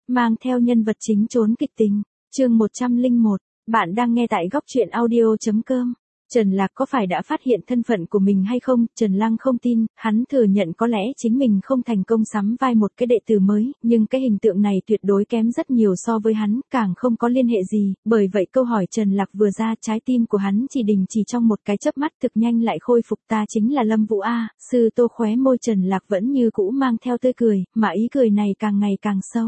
mang theo nhân vật chính trốn kịch tình. Chương 101, bạn đang nghe tại góc truyện audio.com. Trần Lạc có phải đã phát hiện thân phận của mình hay không? Trần Lăng không tin, hắn thừa nhận có lẽ chính mình không thành công sắm vai một cái đệ tử mới, nhưng cái hình tượng này tuyệt đối kém rất nhiều so với hắn, càng không có liên hệ gì, bởi vậy câu hỏi Trần Lạc vừa ra, trái tim của hắn chỉ đình chỉ trong một cái chớp mắt, thực nhanh lại khôi phục. Ta chính là Lâm Vũ A. Sư Tô. Khóe môi Trần Lạc vẫn như cũ mang theo tươi cười, mà ý cười này càng ngày càng sâu.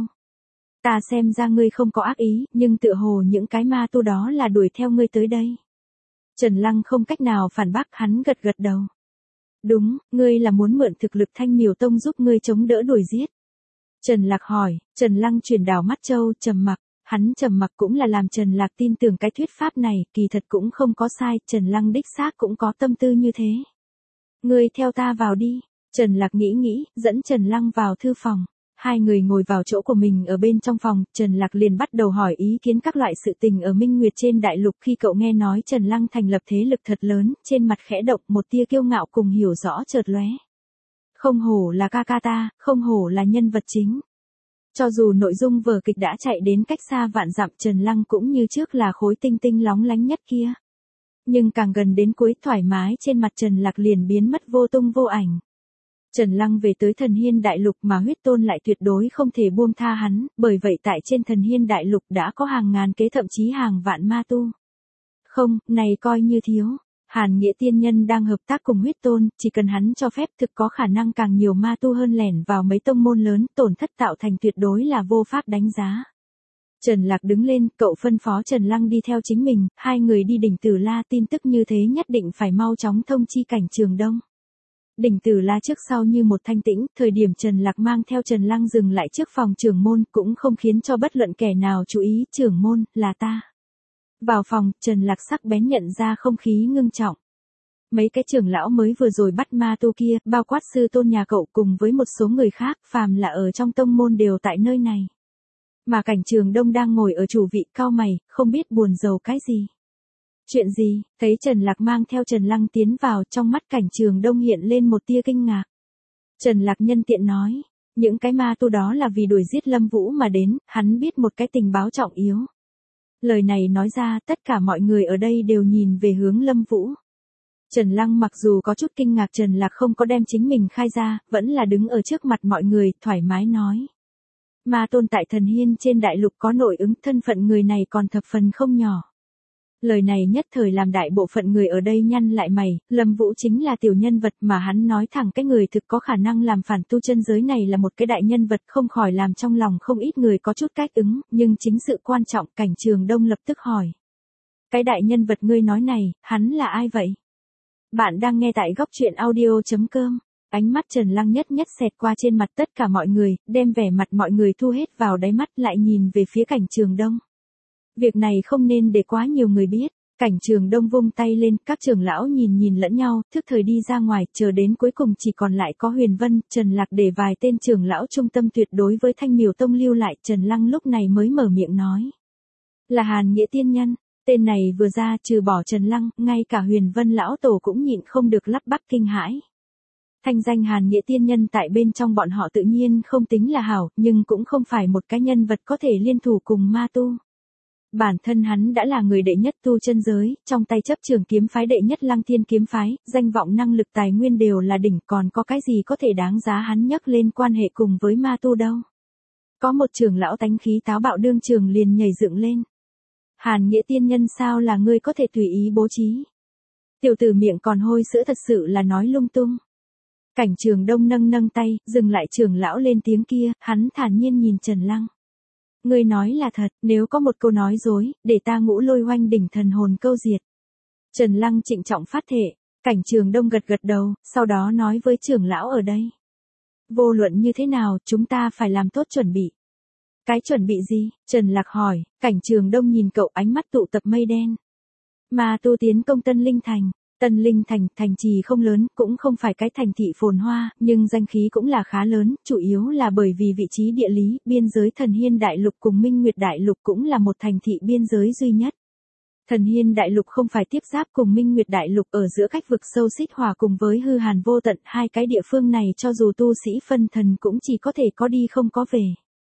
Ta xem ra ngươi không có ác ý, nhưng tựa hồ những cái ma tu đó là đuổi theo ngươi tới đây. Trần Lăng không cách nào phản bác, hắn gật gật đầu. Đúng, ngươi là muốn mượn thực lực Thanh Miểu Tông giúp ngươi chống đỡ đuổi giết. Trần Lạc hỏi. Trần Lăng chuyển đảo mắt châu, trầm mặc. Hắn trầm mặc cũng là làm Trần Lạc tin tưởng cái thuyết pháp này, kỳ thật cũng không có sai, Trần Lăng đích xác cũng có tâm tư như thế. Ngươi theo ta vào đi. Trần Lạc nghĩ, dẫn Trần Lăng vào thư phòng. Hai người ngồi vào chỗ của mình ở bên trong phòng, Trần Lạc liền bắt đầu hỏi ý kiến các loại sự tình ở Minh Nguyệt trên đại lục. Khi cậu nghe nói Trần Lăng thành lập thế lực thật lớn, trên mặt khẽ động, một tia kiêu ngạo cùng hiểu rõ chợt lóe. Không hổ là ca ca ta, không hổ là nhân vật chính. Cho dù nội dung vở kịch đã chạy đến cách xa vạn dặm, Trần Lăng cũng như trước là khối tinh tinh lóng lánh nhất kia. Nhưng càng gần đến cuối, thoải mái trên mặt Trần Lạc liền biến mất vô tung vô ảnh. Trần Lăng về tới Thần Hiên Đại Lục mà huyết tôn lại tuyệt đối không thể buông tha hắn, bởi vậy tại trên Thần Hiên Đại Lục đã có hàng ngàn kế thậm chí hàng vạn ma tu. Không, này coi như thiếu. Hàn Nghĩa Tiên Nhân đang hợp tác cùng huyết tôn, chỉ cần hắn cho phép thực có khả năng càng nhiều ma tu hơn lẻn vào mấy tông môn lớn, tổn thất tạo thành tuyệt đối là vô pháp đánh giá. Trần Lạc đứng lên, cậu phân phó Trần Lăng đi theo chính mình, hai người đi đỉnh Tử La, tin tức như thế nhất định phải mau chóng thông chi cảnh Trường Đông. Đỉnh Tử La trước sau như một thanh tĩnh, thời điểm Trần Lạc mang theo Trần Lăng dừng lại trước phòng trưởng môn, cũng không khiến cho bất luận kẻ nào chú ý. Trưởng môn, là ta. Vào phòng, Trần Lạc sắc bén nhận ra không khí ngưng trọng. Mấy cái trưởng lão mới vừa rồi bắt ma tu kia, bao quát sư tôn nhà cậu cùng với một số người khác, phàm là ở trong tông môn đều tại nơi này. Mà cảnh Trường Đông đang ngồi ở chủ vị, cau mày, không biết buồn rầu cái gì. Chuyện gì? Thấy Trần Lạc mang theo Trần Lăng tiến vào, trong mắt cảnh Trường Đông hiện lên một tia kinh ngạc. Trần Lạc nhân tiện nói, những cái ma tu đó là vì đuổi giết Lâm Vũ mà đến, hắn biết một cái tình báo trọng yếu. Lời này nói ra, tất cả mọi người ở đây đều nhìn về hướng Lâm Vũ. Trần Lăng mặc dù có chút kinh ngạc Trần Lạc không có đem chính mình khai ra, vẫn là đứng ở trước mặt mọi người, thoải mái nói. Ma tôn tại Thần Hiên trên đại lục có nội ứng, thân phận người này còn thập phần không nhỏ. Lời này nhất thời làm đại bộ phận người ở đây nhăn lại mày, Lâm Vũ chính là tiểu nhân vật mà hắn nói thẳng cái người thực có khả năng làm phản tu chân giới này là một cái đại nhân vật, không khỏi làm trong lòng không ít người có chút cách ứng, nhưng chính sự quan trọng, cảnh Trường Đông lập tức hỏi. Cái đại nhân vật ngươi nói này, hắn là ai vậy? Bạn đang nghe tại góc truyện audio.com. Ánh mắt Trần Lăng nhất xẹt qua trên mặt tất cả mọi người, đem vẻ mặt mọi người thu hết vào đáy mắt, lại nhìn về phía cảnh Trường Đông. Việc này không nên để quá nhiều người biết. Cảnh Trường Đông vung tay lên, các trưởng lão nhìn lẫn nhau, thức thời đi ra ngoài, chờ đến cuối cùng chỉ còn lại có Huyền Vân, Trần Lạc để vài tên trưởng lão trung tâm tuyệt đối với Thanh Miểu Tông lưu lại. Trần Lăng lúc này mới mở miệng nói. Là Hàn Nghĩa Tiên Nhân. Tên này vừa ra, trừ bỏ Trần Lăng, ngay cả Huyền Vân lão tổ cũng nhịn không được lắp bắp kinh hãi. Thanh danh Hàn Nghĩa Tiên Nhân tại bên trong bọn họ tự nhiên không tính là hảo, nhưng cũng không phải một cái nhân vật có thể liên thủ cùng ma tu. Bản thân hắn đã là người đệ nhất tu chân giới, trong tay chấp trường kiếm phái đệ nhất Lăng Thiên kiếm phái, danh vọng năng lực tài nguyên đều là đỉnh, còn có cái gì có thể đáng giá hắn nhắc lên quan hệ cùng với ma tu đâu. Có một trưởng lão tánh khí táo bạo đương trường liền nhảy dựng lên. Hàn Nghĩa Tiên Nhân sao là ngươi có thể tùy ý bố trí? Tiểu tử miệng còn hôi sữa thật sự là nói lung tung. Cảnh Trường Đông nâng tay, dừng lại trưởng lão lên tiếng kia, hắn thản nhiên nhìn Trần Lăng. Ngươi nói là thật, nếu có một câu nói dối, để ta Ngũ Lôi Hoanh đỉnh thần hồn câu diệt. Trần Lăng trịnh trọng phát thệ, cảnh Trường Đông gật đầu, sau đó nói với trưởng lão ở đây. Vô luận như thế nào, chúng ta phải làm tốt chuẩn bị. Cái chuẩn bị gì? Trần Lạc hỏi, cảnh Trường Đông nhìn cậu, ánh mắt tụ tập mây đen. Ma tu tiến công Tân Linh Thành. Tân Linh Thành, thành trì không lớn, cũng không phải cái thành thị phồn hoa, nhưng danh khí cũng là khá lớn, chủ yếu là bởi vì vị trí địa lý, biên giới Thần Hiên Đại Lục cùng Minh Nguyệt Đại Lục cũng là một thành thị biên giới duy nhất. Thần Hiên Đại Lục không phải tiếp giáp cùng Minh Nguyệt Đại Lục ở giữa cách vực sâu xít hòa cùng với hư hàn vô tận, hai cái địa phương này cho dù tu sĩ phân thần cũng chỉ có thể có đi không có về.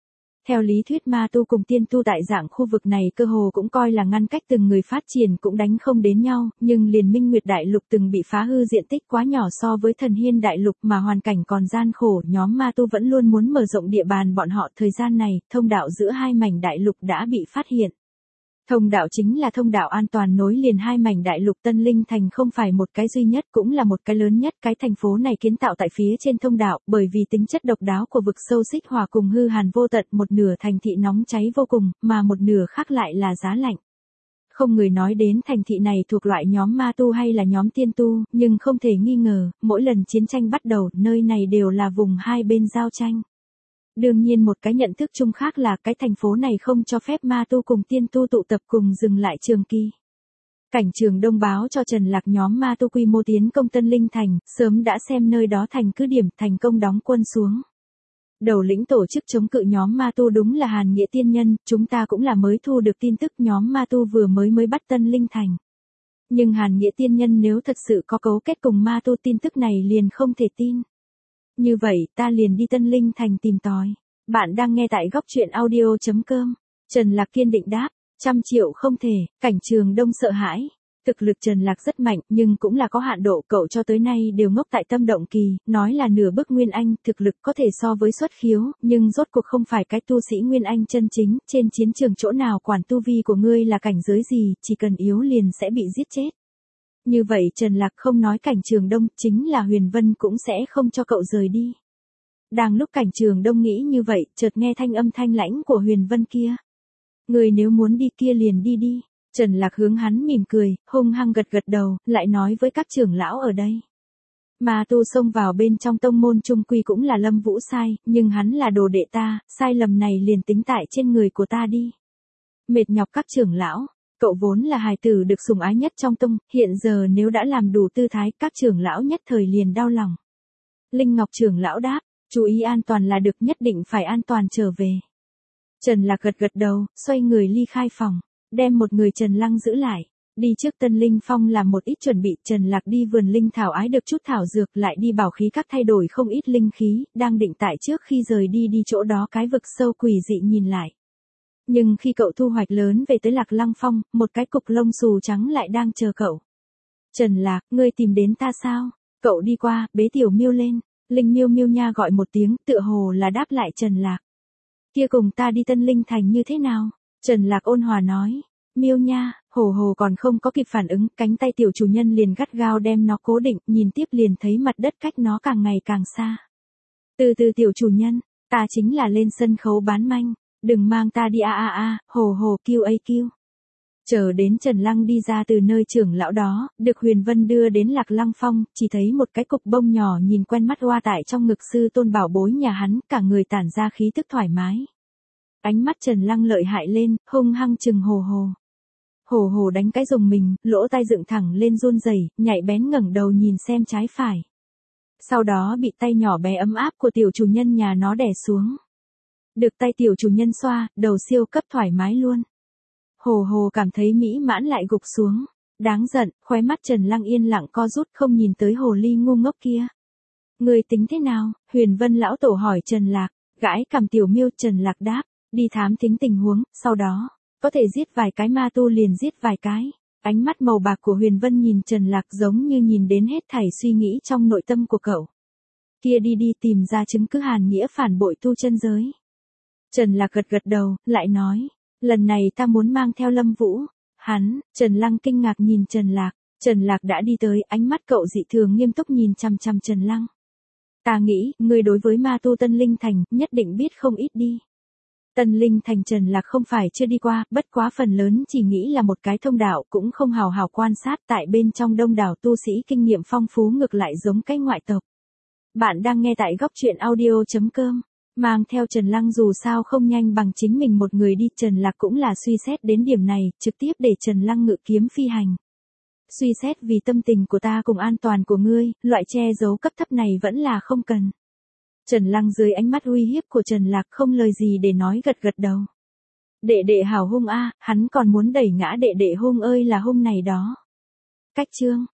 Theo lý thuyết ma tu cùng tiên tu tại dạng khu vực này cơ hồ cũng coi là ngăn cách từng người phát triển cũng đánh không đến nhau, nhưng liền Minh Nguyệt Đại Lục từng bị phá hư diện tích quá nhỏ so với Thần Hiên Đại Lục mà hoàn cảnh còn gian khổ, nhóm ma tu vẫn luôn muốn mở rộng địa bàn bọn họ. Thời gian này, thông đạo giữa hai mảnh đại lục đã bị phát hiện. Thông đạo chính là thông đạo an toàn nối liền hai mảnh đại lục. Tân Linh Thành không phải một cái duy nhất cũng là một cái lớn nhất. Cái thành phố này kiến tạo tại phía trên thông đạo, bởi vì tính chất độc đáo của vực sâu xích hỏa cùng hư hàn vô tận, một nửa thành thị nóng cháy vô cùng, mà một nửa khác lại là giá lạnh. Không người nói đến thành thị này thuộc loại nhóm ma tu hay là nhóm tiên tu, nhưng không thể nghi ngờ, mỗi lần chiến tranh bắt đầu, nơi này đều là vùng hai bên giao tranh. Đương nhiên một cái nhận thức chung khác là cái thành phố này không cho phép ma tu cùng tiên tu tụ tập cùng dừng lại trường kỳ. Cảnh Trường Đông báo cho Trần Lạc nhóm ma tu quy mô tiến công Tân Linh Thành, sớm đã xem nơi đó thành cứ điểm, thành công đóng quân xuống. Đầu lĩnh tổ chức chống cự nhóm ma tu đúng là Hàn Nghĩa Tiên Nhân, chúng ta cũng là mới thu được tin tức nhóm ma tu vừa mới bắt Tân Linh Thành. Nhưng Hàn Nghĩa Tiên Nhân nếu thật sự có cấu kết cùng ma tu tin tức này liền không thể tin. Như vậy ta liền đi Tân Linh Thành tìm tòi. Bạn đang nghe tại góc truyện audio.com. Trần Lạc kiên định đáp, 100 triệu không thể. Cảnh Trường Đông sợ hãi. Thực lực Trần Lạc rất mạnh nhưng cũng là có hạn độ, cậu cho tới nay đều ngốc tại Tâm Động Kỳ, nói là nửa bước Nguyên Anh, thực lực có thể so với xuất khiếu, nhưng rốt cuộc không phải cái tu sĩ Nguyên Anh chân chính, trên chiến trường chỗ nào quản tu vi của ngươi là cảnh giới gì, chỉ cần yếu liền sẽ bị giết chết. Như vậy Trần Lạc không nói Cảnh Trường Đông, chính là Huyền Vân cũng sẽ không cho cậu rời đi. Đang lúc Cảnh Trường Đông nghĩ như vậy, chợt nghe thanh âm thanh lãnh của Huyền Vân kia. Người nếu muốn đi kia liền đi đi. Trần Lạc hướng hắn mỉm cười, hung hăng gật gật đầu, lại nói với các trưởng lão ở đây. Ma tu xông vào bên trong tông môn trung quy cũng là Lâm Vũ sai, nhưng hắn là đồ đệ ta, sai lầm này liền tính tại trên người của ta đi. Mệt nhọc các trưởng lão, cậu vốn là hài tử được sủng ái nhất trong tông, hiện giờ nếu đã làm đủ tư thái, các trưởng lão nhất thời liền đau lòng. Linh Ngọc trưởng lão đáp, chú ý an toàn là được, nhất định phải an toàn trở về. Trần Lạc gật gật đầu, xoay người ly khai phòng, đem một người Trần Lăng giữ lại. Đi trước Tân Linh Phong làm một ít chuẩn bị, Trần Lạc đi vườn linh thảo ái được chút thảo dược, lại đi bảo khí các thay đổi không ít linh khí, đang định tại trước khi rời đi chỗ đó cái vực sâu quỷ dị nhìn lại. Nhưng khi cậu thu hoạch lớn về tới Lạc Lăng Phong, một cái cục lông xù trắng lại đang chờ cậu. Trần Lạc, ngươi tìm đến ta sao? Cậu đi qua, bế Tiểu Miêu lên. Linh Miêu Miêu nha gọi một tiếng, tựa hồ là đáp lại Trần Lạc. Kia cùng ta đi Tân Linh Thành như thế nào? Trần Lạc ôn hòa nói. Miêu nha, hồ hồ còn không có kịp phản ứng, cánh tay tiểu chủ nhân liền gắt gao đem nó cố định, nhìn tiếp liền thấy mặt đất cách nó càng ngày càng xa. Từ từ tiểu chủ nhân, ta chính là lên sân khấu bán manh, đừng mang ta đi hồ hồ kêu ấy kêu. Chờ đến Trần Lăng đi ra từ nơi trưởng lão đó, được Huyền Vân đưa đến Lạc Lăng Phong, chỉ thấy một cái cục bông nhỏ nhìn quen mắt hoa tại trong ngực sư tôn bảo bối nhà hắn, cả người tản ra khí tức thoải mái. Ánh mắt Trần Lăng lợi hại lên, hung hăng chừng hồ hồ. Hồ hồ đánh cái rùng mình, lỗ tai dựng thẳng lên run rẩy, nhạy bén ngẩng đầu nhìn xem trái phải. Sau đó bị tay nhỏ bé ấm áp của tiểu chủ nhân nhà nó đè xuống. Được tay tiểu chủ nhân xoa, đầu siêu cấp thoải mái luôn. Hồ hồ cảm thấy mỹ mãn lại gục xuống. Đáng giận, khóe mắt Trần Lăng yên lặng co rút không nhìn tới hồ ly ngu ngốc kia. Người tính thế nào? Huyền Vân lão tổ hỏi Trần Lạc, gãi cằm Tiểu Miêu. Trần Lạc đáp, đi thám thính tình huống, sau đó, có thể giết vài cái ma tu liền giết vài cái. Ánh mắt màu bạc của Huyền Vân nhìn Trần Lạc giống như nhìn đến hết thảy suy nghĩ trong nội tâm của cậu. Kia đi đi tìm ra chứng cứ Hàn Nghĩa phản bội tu chân giới. Trần Lạc gật gật đầu, lại nói, lần này ta muốn mang theo Lâm Vũ. Hắn, Trần Lăng kinh ngạc nhìn Trần Lạc. Trần Lạc đã đi tới, ánh mắt cậu dị thường nghiêm túc nhìn chằm chằm Trần Lăng. Ta nghĩ, ngươi đối với ma tu Tân Linh Thành, nhất định biết không ít đi. Tân Linh Thành Trần Lạc không phải chưa đi qua, bất quá phần lớn chỉ nghĩ là một cái thông đạo, cũng không hào hào quan sát, tại bên trong đông đảo tu sĩ kinh nghiệm phong phú ngược lại giống cái ngoại tộc. Bạn đang nghe tại góc truyện audio.com. Mang theo Trần Lăng dù sao không nhanh bằng chính mình một người đi, Trần Lạc cũng là suy xét đến điểm này, trực tiếp để Trần Lăng ngự kiếm phi hành. Suy xét vì tâm tình của ta cùng an toàn của ngươi, loại che giấu cấp thấp này vẫn là không cần. Trần Lăng dưới ánh mắt uy hiếp của Trần Lạc không lời gì để nói gật gật đầu. Đệ đệ hảo hung a, hắn còn muốn đẩy ngã đệ đệ hung ơi là hung này đó. Cách chương